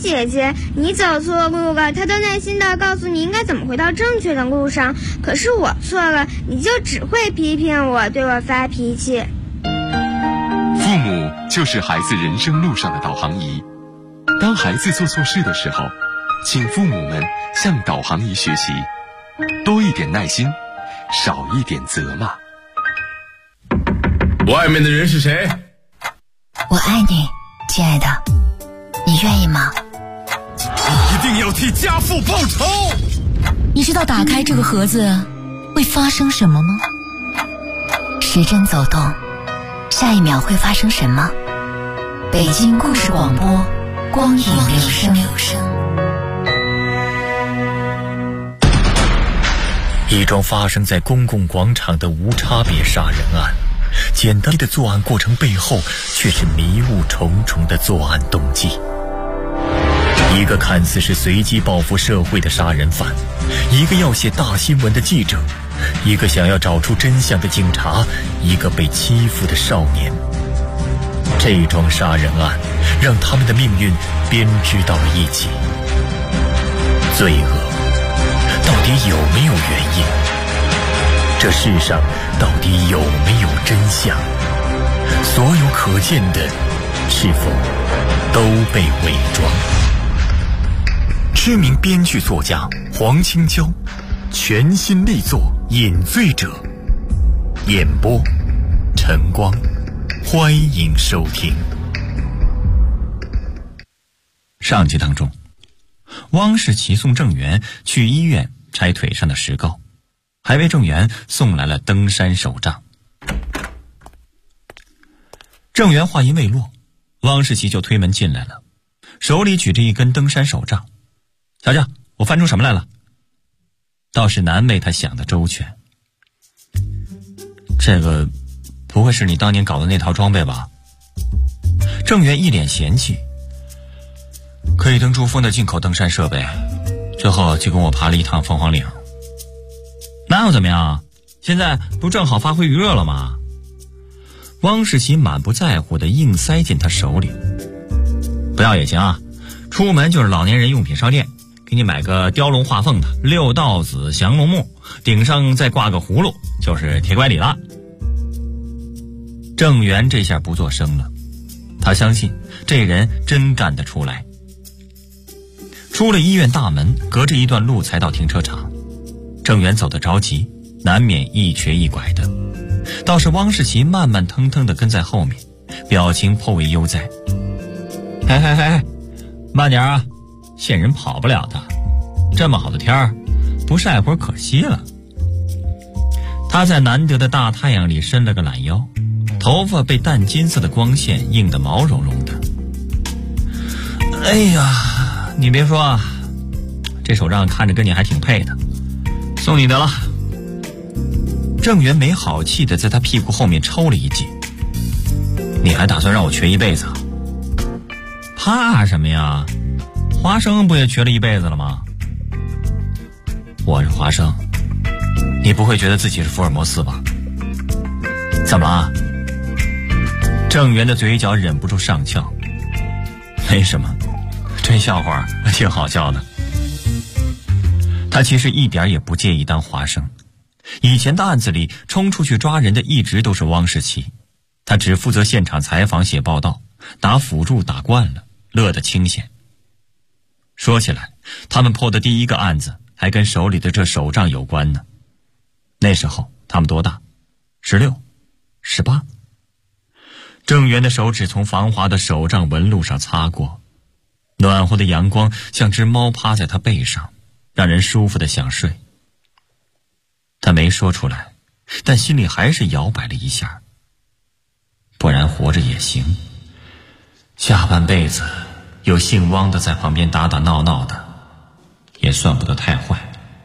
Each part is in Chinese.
姐姐，你走错路了，她都耐心地告诉你应该怎么回到正确的路上。可是我错了，你就只会批评我，对我发脾气。 父母就是孩子人生路上的导航仪。当孩子做错事的时候，请父母们向导航仪学习，多一点耐心，少一点责骂。 外面的人是谁？ 我爱你，亲爱的，你愿意吗？ 你一定要替家父报仇！ 你知道打开这个盒子会发生什么吗？时针走动，下一秒会发生什么？北京故事广播，光影留声。 一桩发生在公共广场的无差别杀人案，简单的作案过程背后却是迷雾重重的作案动机。一个看似是随机报复社会的杀人犯，一个要写大新闻的记者，一个想要找出真相的警察，一个被欺负的少年。这桩杀人案让他们的命运编织到了一起。罪恶到底有没有原因？这世上到底有没有真相？所有可见的是否都被伪装？知名编剧作家黄清娇全新力作《饮醉者》，演播晨光，欢迎收听。上集当中，汪世奇送郑源去医院拆腿上的石膏，还为郑源送来了登山手杖。郑源话音未落，汪世奇就推门进来了，手里举着一根登山手杖。瞧瞧，我翻出什么来了？倒是难为他想的周全。这个不会是你当年搞的那套装备吧？郑源一脸嫌弃。可以登珠峰的进口登山设备，最后就跟我爬了一趟凤凰岭。那又怎么样？现在不正好发挥余热了吗？汪世奇满不在乎的硬塞进他手里。不要也行啊，出门就是老年人用品商店，给你买个雕龙画凤的6道子降龙木，顶上再挂个葫芦，就是铁拐李了。郑源这下不作声了，他相信这人真干得出来。出了医院大门，隔着一段路才到停车场。郑源走得着急，难免一瘸一拐的，倒是汪世奇慢慢腾腾地跟在后面，表情颇为悠哉。嘿，慢点啊，现人跑不了的，这么好的天儿，不晒会儿可惜了。他在难得的大太阳里伸了个懒腰，头发被淡金色的光线映得毛茸茸的。哎呀，你别说啊，这手杖看着跟你还挺配的，送你得了。郑源没好气的在他屁股后面抽了一记。你还打算让我瘸一辈子啊？怕什么呀？华生不也瘸了一辈子了吗？我是华生，你不会觉得自己是福尔摩斯吧？怎么了？郑源的嘴角忍不住上翘。没什么，这笑话挺好笑的。他其实一点也不介意当华生，以前的案子里冲出去抓人的一直都是汪世奇，他只负责现场采访写报道，打辅助打惯了，乐得清闲。说起来，他们破的第一个案子还跟手里的这手杖有关呢。那时候他们多大？16、18。郑源的手指从防滑的手杖纹路上擦过，暖和的阳光像只猫趴在他背上，让人舒服的想睡。他没说出来，但心里还是摇摆了一下。不然活着也行，下半辈子有姓汪的在旁边打打闹闹的，也算不得太坏。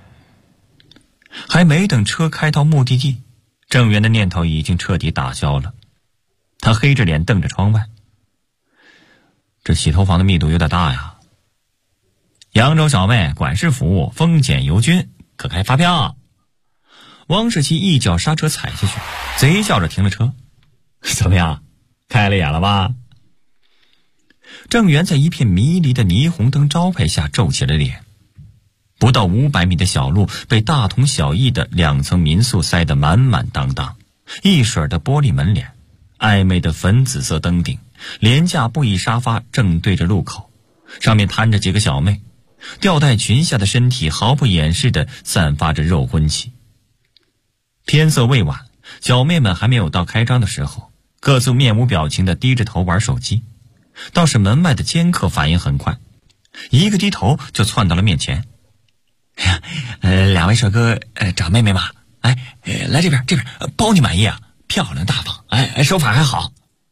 还没等车开到目的地，郑源的念头已经彻底打消了。他黑着脸瞪着窗外，这洗头房的密度有点大呀。扬州小妹管事服务，丰俭由君，可开发票。汪世奇一脚刹车踩下去，贼叫着停了车。怎么样，开了眼了吧？ 郑源在一片迷离的霓虹灯招牌下皱起了脸。不到500米的小路被大同小异的2层民宿塞得满满当当，一水的玻璃门帘，暧昧的粉紫色灯顶，廉价布艺沙发正对着路口，上面摊着几个小妹，吊带裙下的身体毫不掩饰地散发着肉荤气。天色未晚，小妹们还没有到开张的时候，各自面无表情地低着头玩手机。倒是门外的尖客反应很快，一个低头就窜到了面前。2位帅哥找妹妹吗？来这边包你满意啊，漂亮大方，手法还好。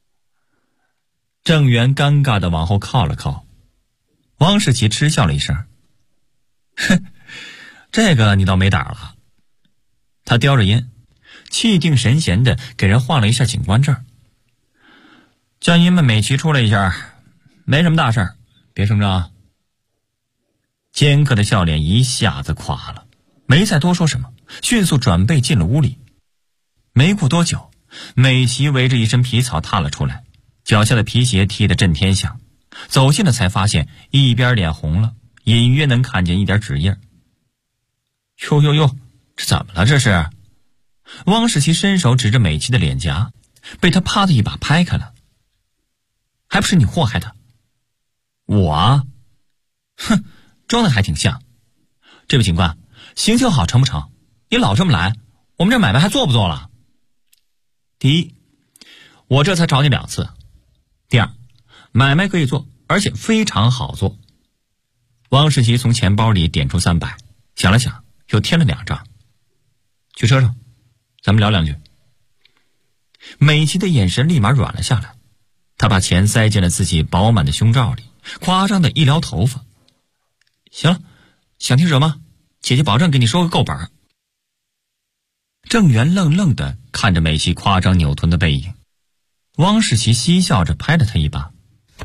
郑源尴尬地往后靠了靠。汪世奇嗤笑了一声，哼，这个你倒没胆了。他叼着烟，气定神闲地给人换了一下警官证。叫你们美琪出来一下，没什么大事，别声张。尖客的笑脸一下子垮了，没再多说什么，迅速转背进了屋里。没过多久，美琪围着一身皮草踏了出来，脚下的皮鞋踢得震天响，走近了才发现一边脸红了，隐约能看见一点纸印。哟，这怎么了这是？汪世奇伸手指着美琪的脸颊，被他啪的一把拍开了。还不是你祸害的？我啊？哼，装的还挺像。这位警官，行情好成不成？你老这么来，我们这买卖还做不做了？第一，我这才找你2次。第二，买卖可以做，而且非常好做。汪世奇从钱包里点出300，想了想，又添了2张。去车上，咱们聊2句。美琪的眼神立马软了下来，她把钱塞进了自己饱满的胸罩里，夸张的一撩头发。行了，想听什么？姐姐保证给你说个够本。郑源愣愣地看着美琪夸张扭臀的背影，汪世奇嬉笑着拍了他一把。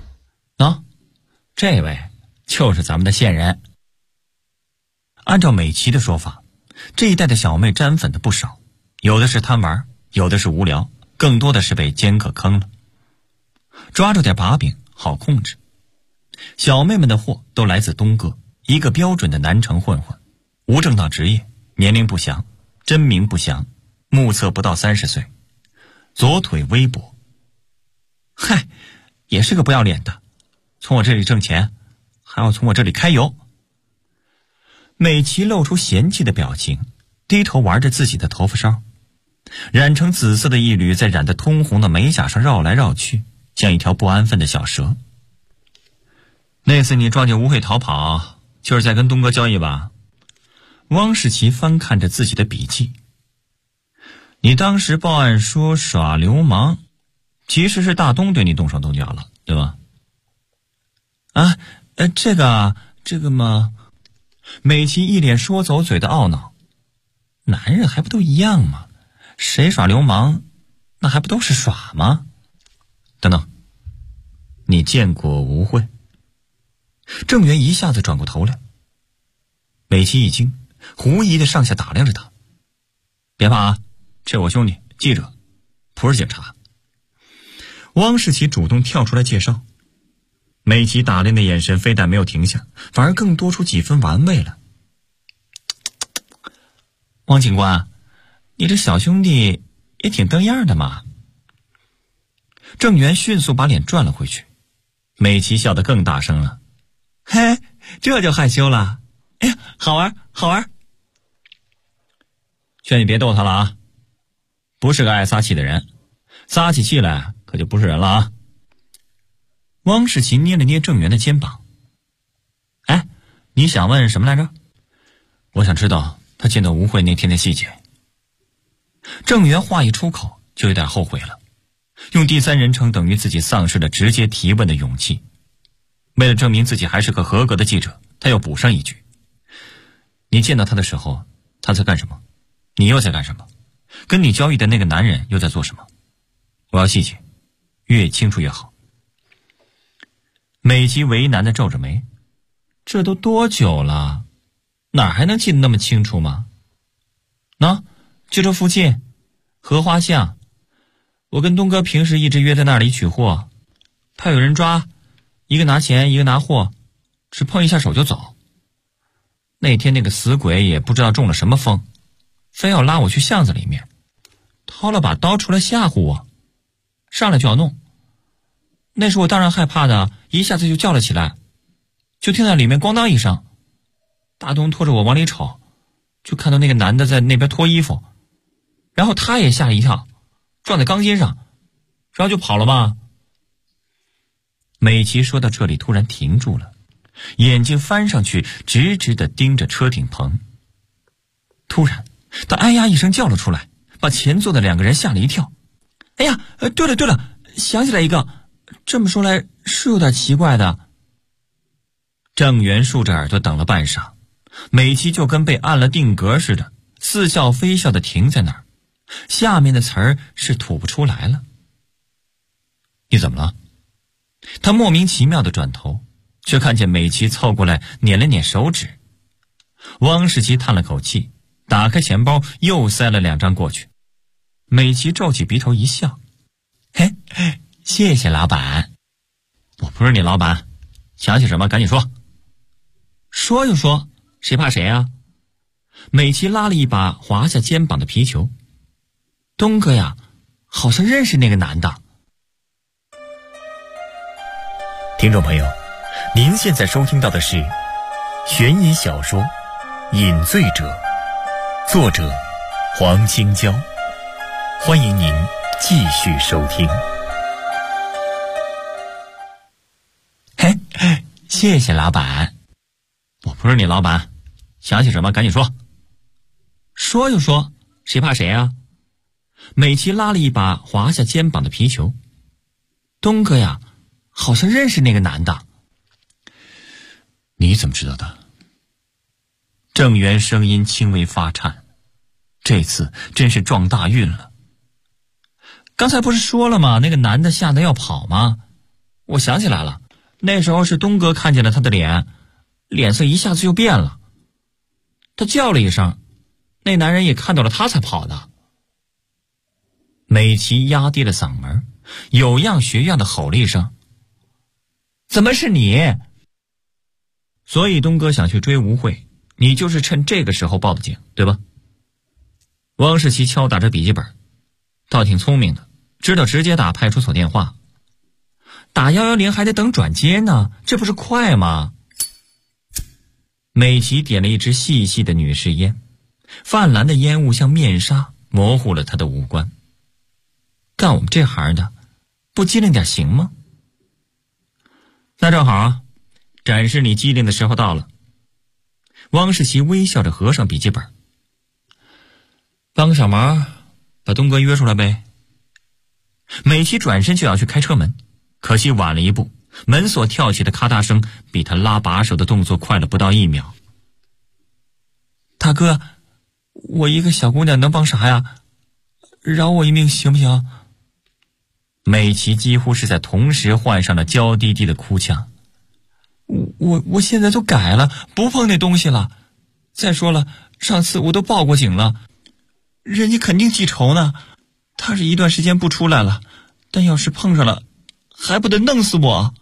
这位就是咱们的线人。按照美琪的说法，这一代的小妹沾粉的不少，有的是贪玩，有的是无聊，更多的是被奸客坑了。抓住点把柄好控制。小妹们的货都来自东哥，一个标准的南城混混，无正当职业，年龄不详，真名不详，目测不到30岁，左腿微跛。嗨，也是个不要脸的，从我这里挣钱，还要从我这里开油。美琪露出嫌弃的表情，低头玩着自己的头发梢，染成紫色的一缕在染得通红的美甲上绕来绕去，像一条不安分的小蛇。那次你撞见吴慧逃跑，就是在跟东哥交易吧？汪世奇翻看着自己的笔记。你当时报案说耍流氓，其实是大东对你动手动脚了，对吧？这个嘛，美琪一脸说走嘴的懊恼。男人还不都一样吗？谁耍流氓，那还不都是耍吗？等等，你见过吴慧？郑源一下子转过头来，美琪一惊，狐疑的上下打量着他。别怕啊，这我兄弟，记者，不是警察。汪世奇主动跳出来介绍。美琪打量的眼神非但没有停下，反而更多出几分玩味了。汪警官，你这小兄弟也挺登样的嘛。郑源迅速把脸转了回去，美琪笑得更大声了。嘿，这就害羞了。哎呀，好玩好玩。劝你别逗他了啊，不是个爱撒气的人，撒起气来可就不是人了啊。汪世奇捏了捏郑源的肩膀。哎，你想问什么来着？我想知道他见到吴慧那天的细节。郑源话一出口就有点后悔了，用第三人称等于自己丧失了直接提问的勇气。为了证明自己还是个合格的记者，他又补上一句：你见到他的时候，他在干什么？你又在干什么？跟你交易的那个男人又在做什么？我要细节，越清楚越好。美琪为难地皱着眉，这都多久了，哪还能记得那么清楚吗？就这附近荷花巷，我跟东哥平时一直约在那里取货，怕有人抓， 一个拿钱，一个拿货，只碰一下手就走。那天那个死鬼也不知道中了什么风，非要拉我去巷子里面，掏了把刀出来吓唬我，上来就要弄。那时我当然害怕的，一下子就叫了起来，就听到里面咣当一声，大东拖着我往里瞅，就看到那个男的在那边脱衣服，然后他也吓了一跳，撞在钢筋上，然后就跑了嘛。美琪说到这里突然停住了，眼睛翻上去直直地盯着车顶棚。突然他哎呀一声叫了出来，把前座的2个人吓了一跳。哎呀，对了，想起来一个，这么说来是有点奇怪的。郑源竖着耳朵等了半晌，美琪就跟被按了定格似的，似笑非笑地停在那儿，下面的词儿是吐不出来了。你怎么了？他莫名其妙地转头，却看见美琪凑过来捻了捻手指。汪世奇叹了口气，打开钱包又塞了2张过去。美琪皱起鼻头一笑，嘿，谢谢老板。我不是你老板，想起什么赶紧说。说就说，谁怕谁啊？美琪拉了一把滑下肩膀的皮球。东哥呀，好像认识那个男的。 听众朋友，您现在收听到的是悬疑小说《饮醉者》，作者黄清娇。欢迎您继续收听。 嘿，谢谢老板。我不是你老板，想起什么赶紧说。说就说，谁怕谁啊？美琪拉了一把滑下肩膀的皮球。东哥呀，好像认识那个男的。你怎么知道的？郑源声音轻微发颤，这次真是撞大运了。刚才不是说了吗？那个男的吓得要跑吗？我想起来了，那时候是东哥看见了他的脸，脸色一下子就变了。他叫了一声，那男人也看到了他才跑的。美琪压低了嗓门，有样学样的吼了一声：怎么是你？所以东哥想去追吴慧，你就是趁这个时候报的警，对吧？汪世奇敲打着笔记本，倒挺聪明的，知道直接打派出所电话。打110还得等转接呢，这不是快吗？美琪点了一支细细的女士烟，泛蓝的烟雾像面纱，模糊了她的五官。干我们这行的，不机灵点行吗？那正好啊，展示你机灵的时候到了。汪世奇微笑着合上笔记本。帮个小忙，把东哥约出来呗。美琪转身就要去开车门，可惜晚了一步，门锁跳起的咔嗒声比他拉把手的动作快了不到1秒。大哥，我一个小姑娘能帮啥呀？饶我一命行不行？美琪几乎是在同时换上了娇滴滴的哭腔。我现在都改了，不碰那东西了。再说了，上次我都报过警了，人家肯定记仇呢。他是一段时间不出来了，但要是碰上了，还不得弄死我？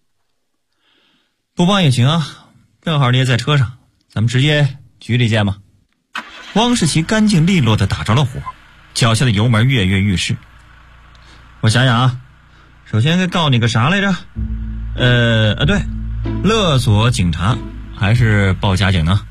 不帮也行啊，正好你也在车上，咱们直接局里见吧。汪世奇干净利落地打着了火，脚下的油门跃跃欲试。我想想啊，首先该告你个啥来着？对，勒索警察还是报假警呢？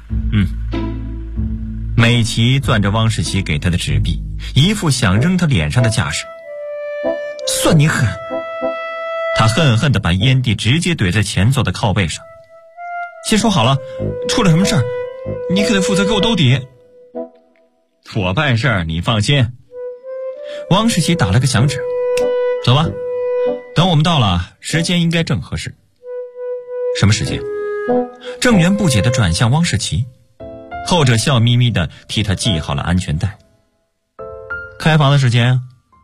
美琪攥着汪世奇给他的纸币，一副想扔他脸上的架势。算你狠！他恨恨地把烟蒂直接怼在前座的靠背上。先说好了，出了什么事儿，你可得负责给我兜底。我办事儿，你放心。汪世奇打了个响指，走吧，等我们到了，时间应该正合适。什么时间？郑源不解地转向汪世奇，后者笑眯眯地替他系好了安全带。开房的时间啊。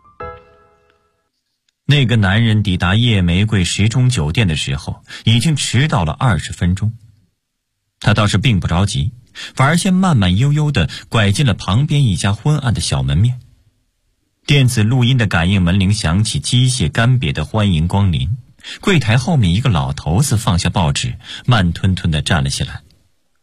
那个男人抵达夜玫瑰时钟酒店的时候，已经迟到了20分钟。他倒是并不着急，反而先慢慢悠悠地拐进了旁边一家昏暗的小门面。电子录音的感应门铃响起，机械干瘪的欢迎光临， 柜台后面一个老头子放下报纸，慢吞吞地站了起来。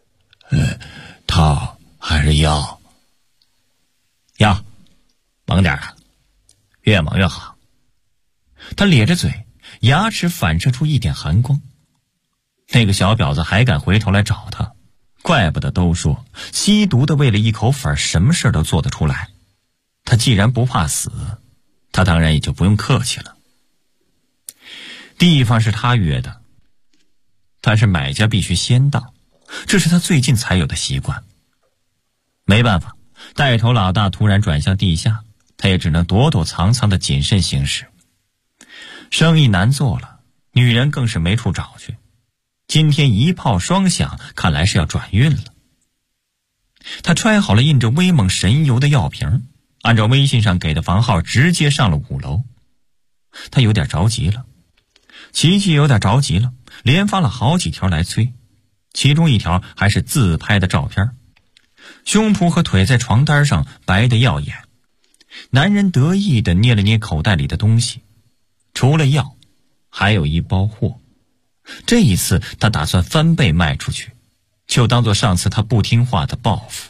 套还是药？ 药，猛点啊，越猛越好。他咧着嘴，牙齿反射出一点寒光。那个小婊子还敢回头来找他，怪不得都说吸毒的为了一口粉什么事都做得出来。他既然不怕死，他当然也就不用客气了。地方是他约的，但是买家必须先到，这是他最近才有的习惯。没办法，带头老大突然转向地下，他也只能躲躲藏藏的谨慎行事。生意难做了，女人更是没处找去。今天一炮双响，看来是要转运了。他揣好了印着威猛神油的药瓶，按照微信上给的房号直接上了5楼。他有点着急了，琪琪有点着急了，连发了好几条来催。其中一条还是自拍的照片，胸脯和腿在床单上白得耀眼。男人得意地捏了捏口袋里的东西，除了药，还有一包货。这一次他打算翻倍卖出去，就当做上次他不听话的报复。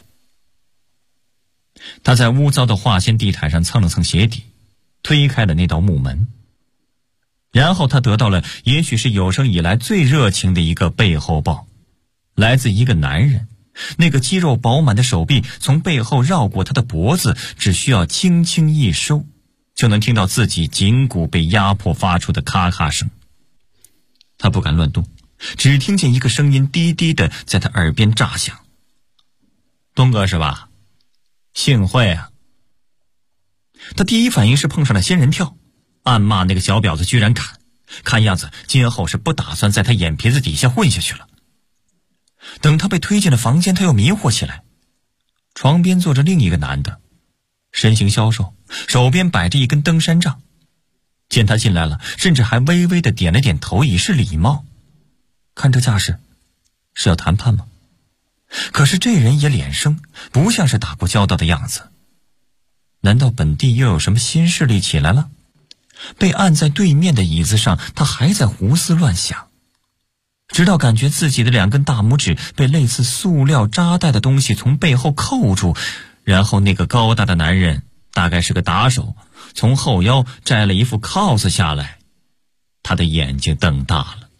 他在污糟的化纤地毯上蹭了蹭鞋底，推开了那道木门。然后他得到了也许是有生以来最热情的一个背后抱，来自一个男人。那个肌肉饱满的手臂从背后绕过他的脖子，只需要轻轻一收，就能听到自己颈骨被压迫发出的咔咔声。他不敢乱动，只听见一个声音低低的在他耳边炸响：“东哥是吧？幸会啊。”他第一反应是碰上了仙人跳，暗骂那个小婊子居然敢，看样子今后是不打算在他眼皮子底下混下去了。等他被推进了房间，他又迷惑起来。床边坐着另一个男的，身形消瘦，手边摆着一根登山杖。见他进来了，甚至还微微的点了点头，以示礼貌。看这架势，是要谈判吗？可是这人也脸生，不像是打过交道的样子。难道本地又有什么新势力起来了？被按在对面的椅子上，他还在胡思乱想，直到感觉自己的2根大拇指被类似塑料扎带的东西从背后扣住，然后那个高大的男人，大概是个打手，从后腰摘了一副铐子下来。他的眼睛瞪大了。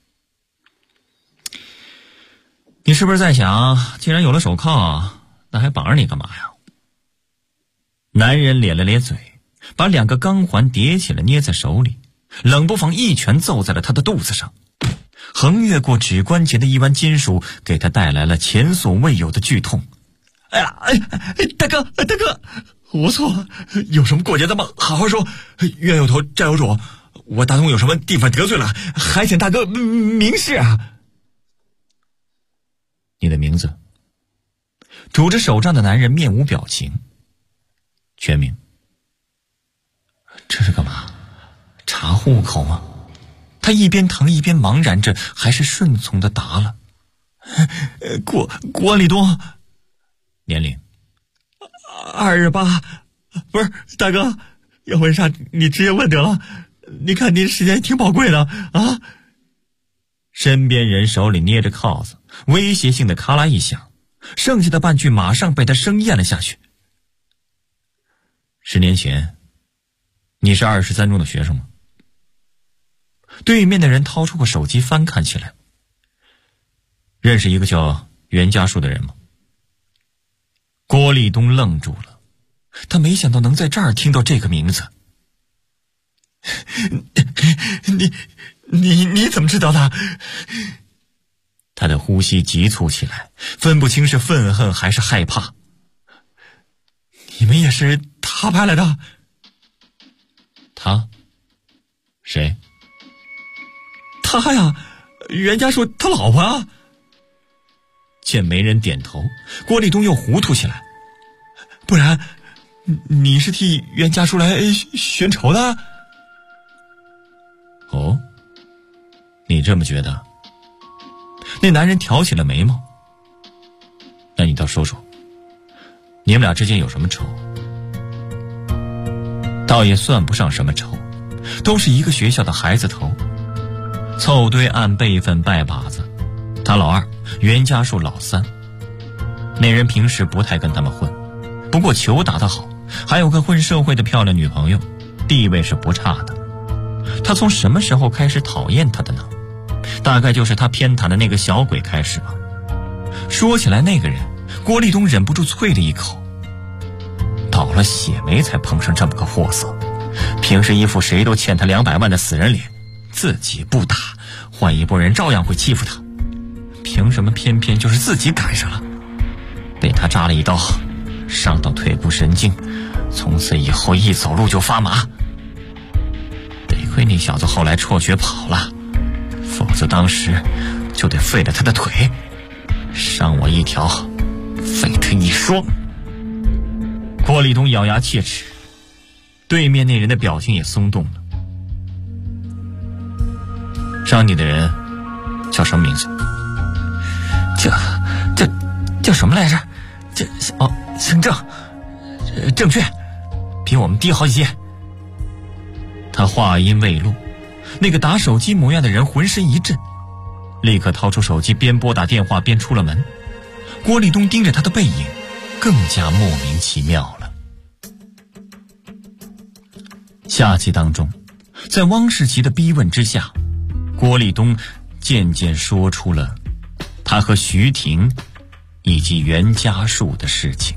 你是不是在想，既然有了手铐，那还绑着你干嘛呀？男人咧了咧嘴，把2个钢环叠起来捏在手里，冷不防一拳揍在了他的肚子上。横越过指关节的一弯金属，给他带来了前所未有的剧痛。 哎呀，大哥，我错了，有什么过节咱们好好说，冤有头债有主，我大东有什么地方得罪了，还请大哥明示啊。 你的名字？拄着手杖的男人面无表情。全名？这是干嘛？查户口吗？他一边疼一边茫然着，还是顺从的答了。 郭立东。 年龄 ？28。不是，大哥，要问啥你直接问得了，你看您时间挺宝贵的啊。 身边人手里捏着铐子，威胁性的咔啦一响，剩下的半句马上被他生咽了下去。10年前，你是23中的学生吗？对面的人掏出过手机翻看起来。认识一个叫袁家树的人吗？郭立东愣住了，他没想到能在这儿听到这个名字。 你怎么知道的？ 他的呼吸急促起来，分不清是愤恨还是害怕。 你们也是他派来的？ 他？谁？ 他呀，袁家树他老婆啊。 见没人点头，郭立东又糊涂起来。 不然你是替袁家树来寻仇的？ 哦，你这么觉得？那男人挑起了眉毛。那你倒说说，你们俩之间有什么仇？倒也算不上什么仇，都是一个学校的孩子头。 凑对按辈分拜把子，他老二，袁家树老三。那人平时不太跟他们混，不过球打得好，还有个混社会的漂亮女朋友，地位是不差的。他从什么时候开始讨厌他的呢？大概就是他偏袒的那个小鬼开始吧。说起来那个人，郭立东忍不住啐了一口，倒了血霉才碰上这么个货色，平时一副谁都欠他200万的死人脸，自己不打，换一拨人照样会欺负他，凭什么偏偏就是自己赶上了？被他扎了一刀，伤到腿部神经，从此以后一走路就发麻。得亏那小子后来辍学跑了，否则当时就得废了他的腿，伤我一条，废他一双。郭立东咬牙切齿，对面那人的表情也松动了。伤你的人叫什么名字？叫什么来着？姓郑，郑确，比我们低好几阶。他话音未落，那个打手机模样的人浑身一震，立刻掏出手机，边拨打电话边出了门。郭立东盯着他的背影，更加莫名其妙了。下集当中，在汪世奇的逼问之下，郭立东渐渐说出了他和徐婷以及袁家树的事情。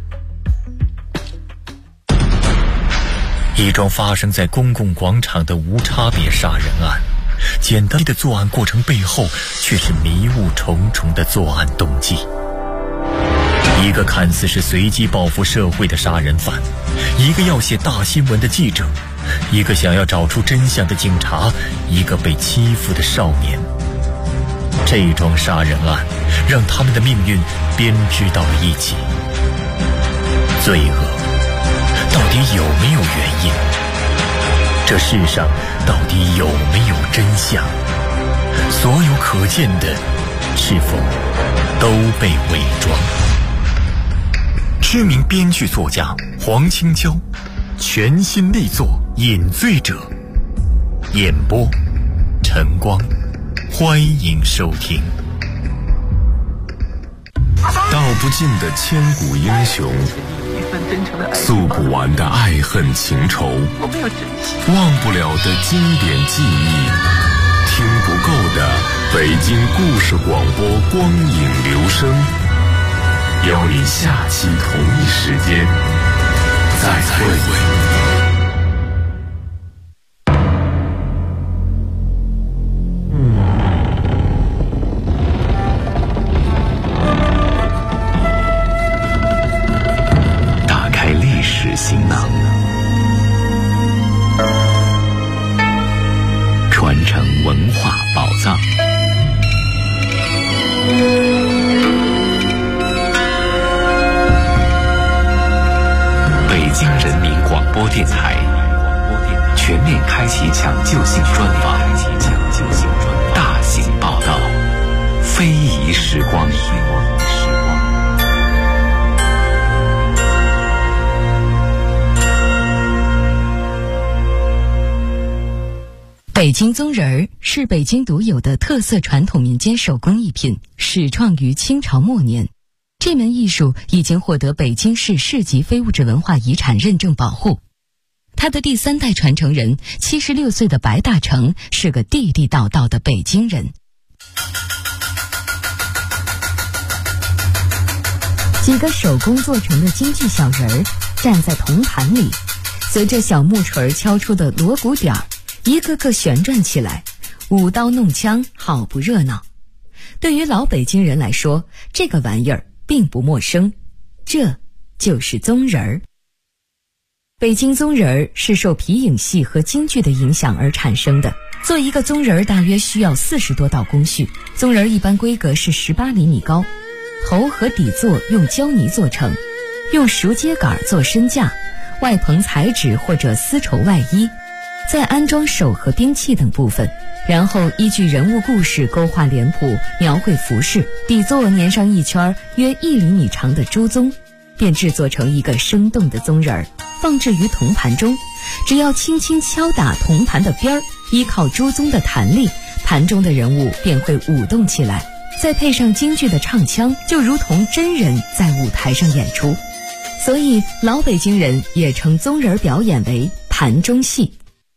一桩发生在公共广场的无差别杀人案，简单的作案过程背后却是迷雾重重的作案动机。一个看似是随机报复社会的杀人犯，一个要写大新闻的记者，一个想要找出真相的警察，一个被欺负的少年。这桩杀人案让他们的命运编织到了一起。罪恶到底有没有原因？这世上到底有没有真相？所有可见的是否都被伪装？知名编剧作家黄清娇全新力作《饮醉者》，演播晨光，欢迎收听。 道不尽的千古英雄，诉不完的爱恨情仇，忘不了的经典记忆，听不够的北京故事广播光影留声。邀你下期同一时间再会。行囊，传承文化宝藏。北京人民广播电台全面开启抢救性专访，大型报道，非遗时光。 北京宗人儿是北京独有的特色传统民间手工艺品，始创于清朝末年。这门艺术已经获得北京市市级非物质文化遗产认证保护。他的第3代传承人76岁的白大成是个地地道道的北京人。几个手工做成的京剧小人儿站在铜盘里，随着小木锤敲出的锣鼓点儿，一个个旋转起来，舞刀弄枪，好不热闹。对于老北京人来说，这个玩意儿并不陌生，这就是宗人儿。北京宗人儿是受皮影戏和京剧的影响而产生的。做一个宗人儿大约需要40多道工序，宗人儿一般规格是18厘米高，头和底座用胶泥做成，用熟秸秆做身架，外棚彩纸或者丝绸外衣，再安装手和兵器等部分，然后依据人物故事勾画脸谱，描绘服饰，底座粘上一圈约1厘米长的猪鬃，便制作成一个生动的宗人儿，放置于铜盘中。只要轻轻敲打铜盘的边儿，依靠猪鬃的弹力， 盘中的人物便会舞动起来，再配上京剧的唱腔，就如同真人在舞台上演出。所以老北京人也称宗人表演为盘中戏。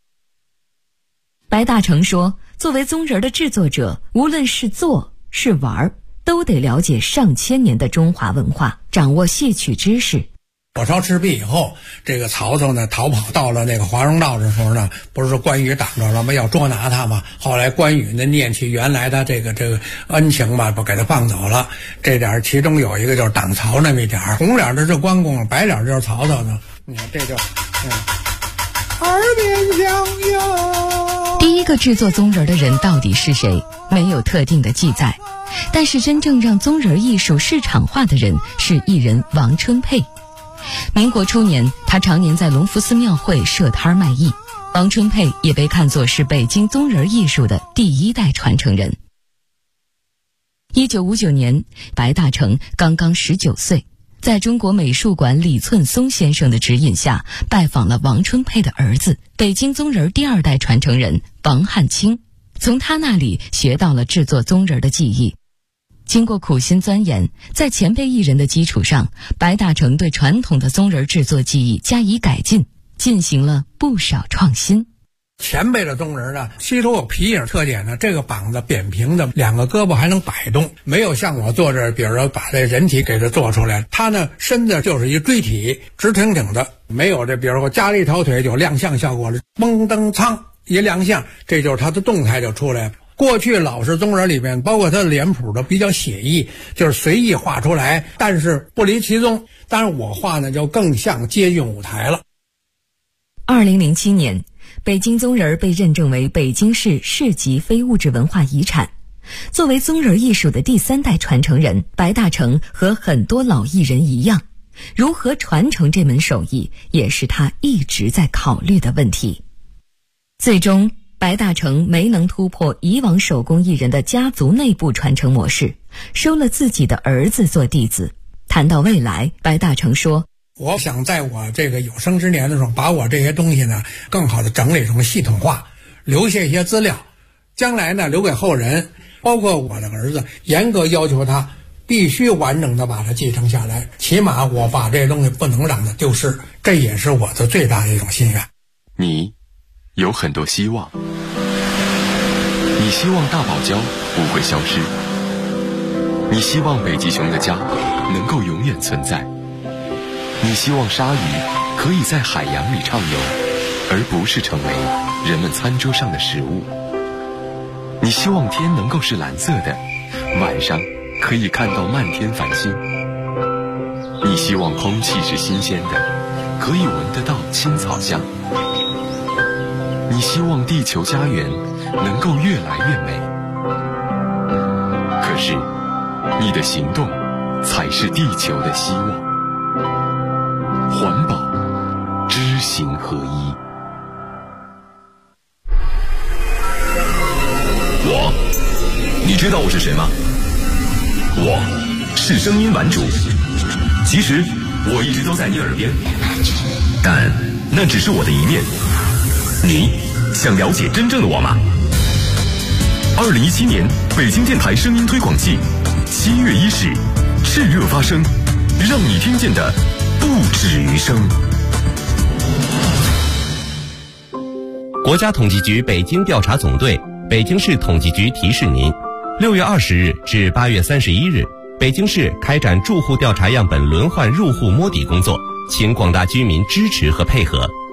白大成说，作为宗人的制作者，无论是做是玩，都得了解上千年的中华文化，掌握戏曲知识。 火烧赤壁以后，这个曹操呢逃跑到了那个华容道的时候呢，不是关羽挡着了吗？要捉拿他嘛。后来关羽呢念起原来的这个恩情吧，不给他放走了。这点其中有一个就是挡曹那么一点，红脸的是关公，白脸就是曹操呢。你看这就耳边响哟。 第一个制作宗人的人到底是谁？没有特定的记载，但是真正让宗人艺术市场化的人是艺人王春佩。民国初年，他常年在隆福寺庙会设摊卖艺。王春佩也被看作是北京宗人艺术的第一代传承人。1959年，白大成刚刚19岁，在中国美术馆李寸松先生的指引下，拜访了王春佩的儿子，北京宗人第二代传承人王汉卿，从他那里学到了制作宗人的技艺。经过苦心钻研，在前辈艺人的基础上，白大成对传统的宗人制作技艺加以改进，进行了不少创新。 前辈的宗人呢，吸收有皮影特点呢，这个膀子扁平的，两个胳膊还能摆动，没有像我做这，比如说把这人体给它做出来，他呢身子就是一锥体，直挺挺的，没有这，比如说加了一条腿就亮相效果了，嘣噔噌一亮相，这就是他的动态就出来了。过去老式宗人里面，包括他的脸谱都比较写意，就是随意画出来，但是不离其宗。但是我画呢，就更像接近舞台了。 2007年，北京宗人被认证为北京市市级非物质文化遗产。作为宗人艺术的第三代传承人，白大成和很多老艺人一样，如何传承这门手艺，也是他一直在考虑的问题。最终，白大成没能突破以往手工艺人的家族内部传承模式，收了自己的儿子做弟子。谈到未来，白大成说， 我想在我这个有生之年的时候，把我这些东西呢更好的整理成系统化，留下一些资料，将来呢留给后人，包括我的儿子，严格要求他必须完整的把它继承下来，起码我把这些东西不能让它丢失，这也是我的最大的一种心愿。 你有很多希望，你希望大堡礁不会消失，你希望北极熊的家能够永远存在，你希望鲨鱼可以在海洋里畅游，而不是成为人们餐桌上的食物，你希望天能够是蓝色的，晚上可以看到漫天繁星，你希望空气是新鲜的，可以闻得到青草香，你希望地球家园能够越来越美，可是你的行动才是地球的希望。环保，知行合一。 你知道我是谁吗？我是声音玩主。其实我一直都在你耳边，但那只是我的一面。你想了解真正的我吗？2017年北京电台声音推广季7月1日炽热发声，让你听见的不止于声。 国家统计局北京调查总队、北京市统计局提示您：6月20日至8月31日，北京市开展住户调查样本轮换入户摸底工作，请广大居民支持和配合。